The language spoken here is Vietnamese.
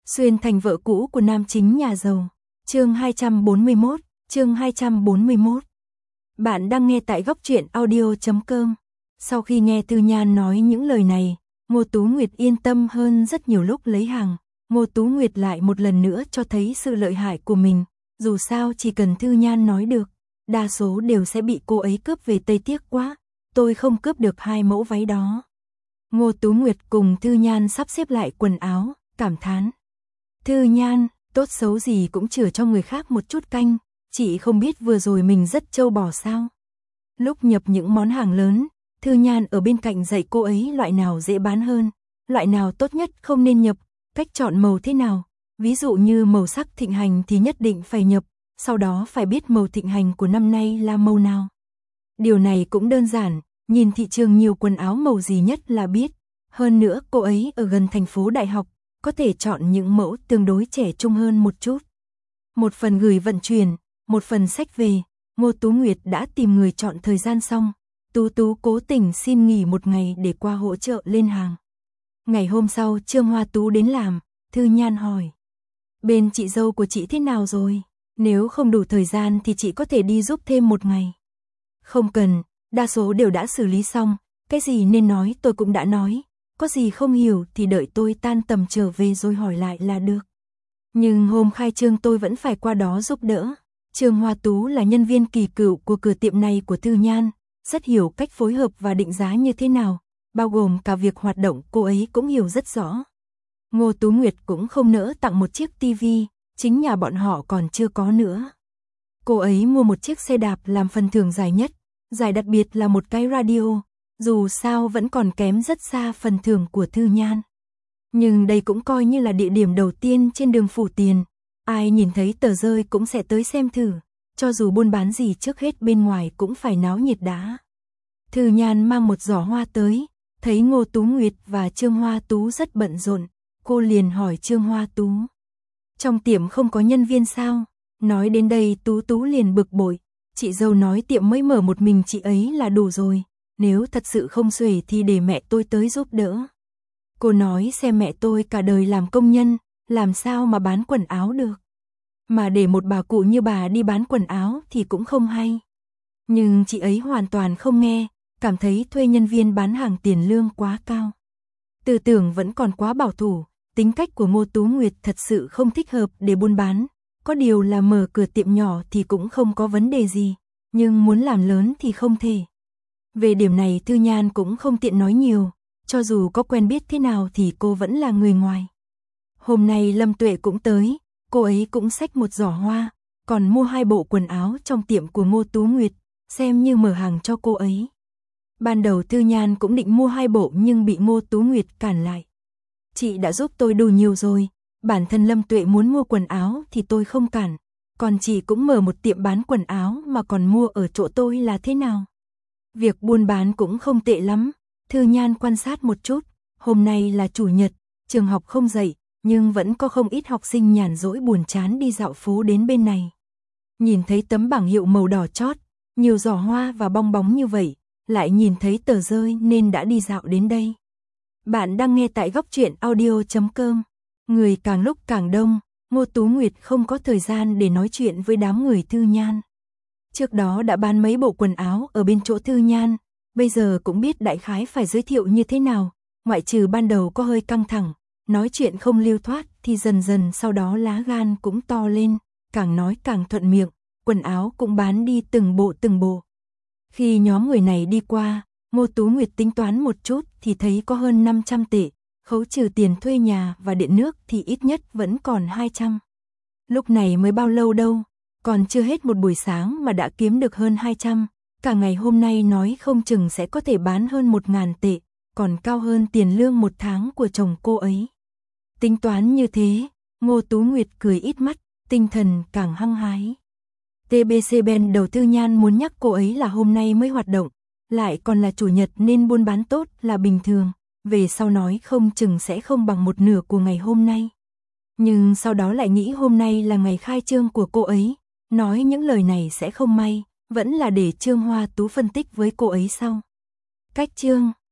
Xuyên thành vợ cũ của nam chính nhà giàu. Chương 241, chương 241. Bạn đang nghe tại góc truyện audio.com. Sau khi nghe Tư Nhan nói những lời này, Ngô Tú Nguyệt yên tâm hơn rất nhiều. Lúc lấy hàng, Ngô Tú Nguyệt lại một lần nữa cho thấy sự lợi hại của mình. Dù sao chỉ cần Tư Nhan nói được, đa số đều sẽ bị cô ấy cướp về. Tây tiếc quá, tôi không cướp được 2 mẫu váy đó. Ngô Tú Nguyệt cùng Tư Nhan sắp xếp lại quần áo, cảm thán. Tư Nhan, tốt xấu gì cũng chừa cho người khác một chút canh, chị không biết vừa rồi mình rất trâu bò sao. Lúc nhập những món hàng lớn, Tư Nhan ở bên cạnh dạy cô ấy loại nào dễ bán hơn, loại nào tốt nhất không nên nhập, cách chọn màu thế nào. Ví dụ như màu sắc thịnh hành thì nhất định phải nhập, sau đó phải biết màu thịnh hành của năm nay là màu nào. Điều này cũng đơn giản, nhìn thị trường nhiều quần áo màu gì nhất là biết. Hơn nữa cô ấy ở gần thành phố đại học, có thể chọn những mẫu tương đối trẻ trung hơn một chút. Một phần gửi vận chuyển, một phần xách về, Ngô Tú Nguyệt đã tìm người chọn thời gian xong. Tú cố tình xin nghỉ một ngày để qua hỗ trợ lên hàng. Ngày hôm sau Trương Hoa Tú đến làm, Tư Nhan hỏi. Bên chị dâu của chị thế nào rồi? Nếu không đủ thời gian thì chị có thể đi giúp thêm một ngày. Không cần, đa số đều đã xử lý xong, cái gì nên nói tôi cũng đã nói. Có gì không hiểu thì đợi tôi tan tầm trở về rồi hỏi lại là được. Nhưng hôm khai trương tôi vẫn phải qua đó giúp đỡ. Trương Hoa Tú là nhân viên kỳ cựu của cửa tiệm này của Tư Nhan, rất hiểu cách phối hợp và định giá như thế nào, bao gồm cả việc hoạt động cô ấy cũng hiểu rất rõ. Ngô Tú Nguyệt cũng không nỡ tặng một chiếc tivi, chính nhà bọn họ còn chưa có nữa. Cô ấy mua một chiếc xe đạp làm phần thưởng giải nhất, giải đặc biệt là một cái radio. Dù sao vẫn còn kém rất xa phần thưởng của Tư Nhan. Nhưng đây cũng coi như là địa điểm đầu tiên trên đường Phủ Tiền. Ai nhìn thấy tờ rơi cũng sẽ tới xem thử. Cho dù buôn bán gì trước hết bên ngoài cũng phải náo nhiệt đã. Tư Nhan mang một giỏ hoa tới. Thấy Ngô Tú Nguyệt và Trương Hoa Tú rất bận rộn. Cô liền hỏi Trương Hoa Tú. Trong tiệm không có nhân viên sao? Nói đến đây Tú liền bực bội. Chị dâu nói tiệm mới mở một mình chị ấy là đủ rồi. Nếu thật sự không xuể thì để mẹ tôi tới giúp đỡ. Cô nói xem mẹ tôi cả đời làm công nhân, làm sao mà bán quần áo được. Mà để một bà cụ như bà đi bán quần áo thì cũng không hay. Nhưng chị ấy hoàn toàn không nghe, cảm thấy thuê nhân viên bán hàng tiền lương quá cao. Tư tưởng vẫn còn quá bảo thủ, tính cách của Ngô Tú Nguyệt thật sự không thích hợp để buôn bán. Có điều là mở cửa tiệm nhỏ thì cũng không có vấn đề gì, nhưng muốn làm lớn thì không thể. Về điểm này Tư Nhan cũng không tiện nói nhiều, cho dù có quen biết thế nào thì cô vẫn là người ngoài. Hôm nay Lâm Tuệ cũng tới, cô ấy cũng xách một giỏ hoa, còn mua 2 bộ quần áo trong tiệm của Ngô Tú Nguyệt, xem như mở hàng cho cô ấy. Ban đầu Tư Nhan cũng định mua 2 bộ nhưng bị Ngô Tú Nguyệt cản lại. Chị đã giúp tôi đủ nhiều rồi, bản thân Lâm Tuệ muốn mua quần áo thì tôi không cản, còn chị cũng mở một tiệm bán quần áo mà còn mua ở chỗ tôi là thế nào? Việc buôn bán cũng không tệ lắm. Tư Nhan quan sát một chút, hôm nay là chủ nhật, trường học không dạy, nhưng vẫn có không ít học sinh nhàn rỗi buồn chán đi dạo phố đến bên này. Nhìn thấy tấm bảng hiệu màu đỏ chót, nhiều giỏ hoa và bong bóng như vậy, lại nhìn thấy tờ rơi nên đã đi dạo đến đây. Bạn đang nghe tại góc truyện audio.com. Người càng lúc càng đông, Ngô Tú Nguyệt không có thời gian để nói chuyện với đám người Tư Nhan. Trước đó đã bán mấy bộ quần áo ở bên chỗ Tư Nhan, bây giờ cũng biết đại khái phải giới thiệu như thế nào, ngoại trừ ban đầu có hơi căng thẳng, nói chuyện không lưu thoát thì dần dần sau đó lá gan cũng to lên, càng nói càng thuận miệng, quần áo cũng bán đi từng bộ. Khi nhóm người này đi qua, Ngô Tú Nguyệt tính toán một chút thì thấy có hơn 500 tệ, khấu trừ tiền thuê nhà và điện nước thì ít nhất vẫn còn 200. Lúc này mới bao lâu đâu. Còn chưa hết một buổi sáng mà đã kiếm được hơn 200, cả ngày hôm nay nói không chừng sẽ có thể bán hơn 1.000 tệ, còn cao hơn tiền lương một tháng của chồng cô ấy. Tính toán như thế, Ngô Tú Nguyệt cười ít mắt, tinh thần càng hăng hái. TBC Ben đầu Tư Nhan muốn nhắc cô ấy là hôm nay mới hoạt động, lại còn là chủ nhật nên buôn bán tốt là bình thường, về sau nói không chừng sẽ không bằng một nửa của ngày hôm nay. Nhưng sau đó lại nghĩ hôm nay là ngày khai trương của cô ấy. Nói những lời này sẽ không may, vẫn là để Trương Hoa Tú phân tích với cô ấy sau. Cách chương